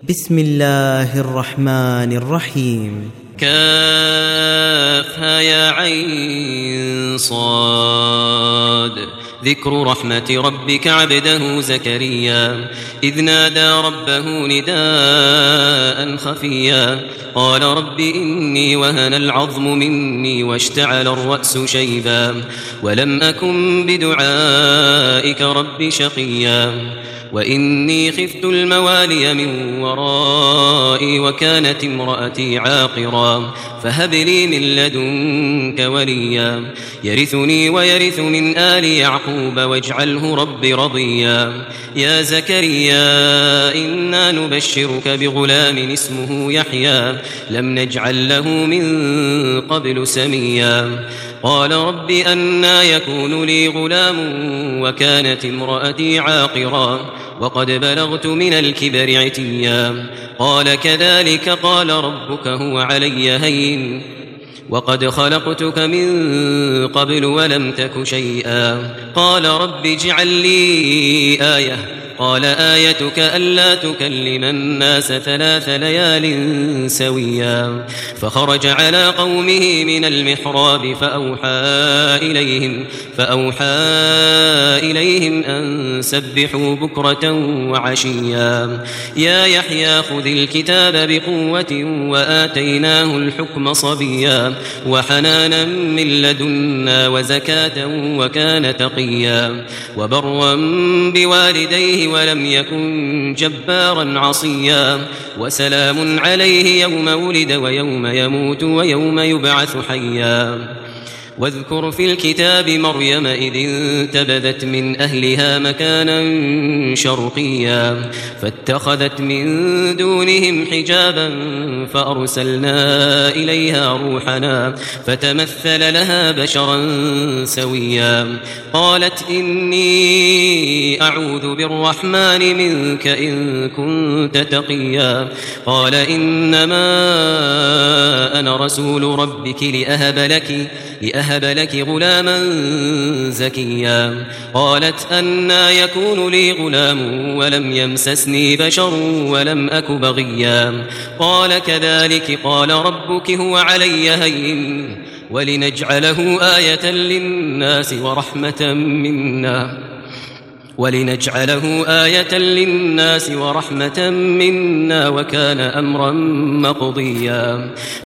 بسم الله الرحمن الرحيم. كافها يا عين صاد. ذكر رحمة ربك عبده زكريا إذ نادى ربه نداء خفيا قال رب إني وهن العظم مني واشتعل الرأس شيبا ولم أكن بدعائك رب شقيا وإني خفت الموالي من ورائي وكانت امرأتي عاقرا فهب لي من لدنك وليا يرثني ويرث من آل يعقوب واجعله رب رضيا يا زكريا إنا نبشرك بغلام اسمه يحيى لم نجعل له من قبل سميا قال رب أنى يكون لي غلام وكانت امرأتي عاقرا وقد بلغت من الكبر عتيا قال كذلك قال ربك هو علي هين وقد خلقتك من قبل ولم تك شيئا قال رب اجعل لي آية قال آيتك ألا تكلم الناس 3 ليال سويا فخرج على قومه من المحراب فأوحى إليهم أن سبحوا بكرة وعشيا يا يحيى خذ الكتاب بقوة وآتيناه الحكم صبيا وحنانا من لدنا وزكاة وكان تقيا وبرا بوالديه ولم يكن جبارا عصيا وسلام عليه يوم ولد ويوم يموت ويوم يبعث حيا واذكر في الكتاب مريم إذ انتبذت من أهلها مكانا شرقيا فاتخذت من دونهم حجابا فأرسلنا إليها روحنا فتمثل لها بشرا سويا قالت إني أعوذ بالرحمن منك إن كنت تقيا قال إنما أنا رسول ربك لأهب لك غلاما زكيا قالت أنى يكون لي غلام ولم يمسسني بشر ولم أك بغيا قال كذلك قال ربك هو علي هين ولنجعله آية للناس ورحمة منا وكان أمرا مقضيا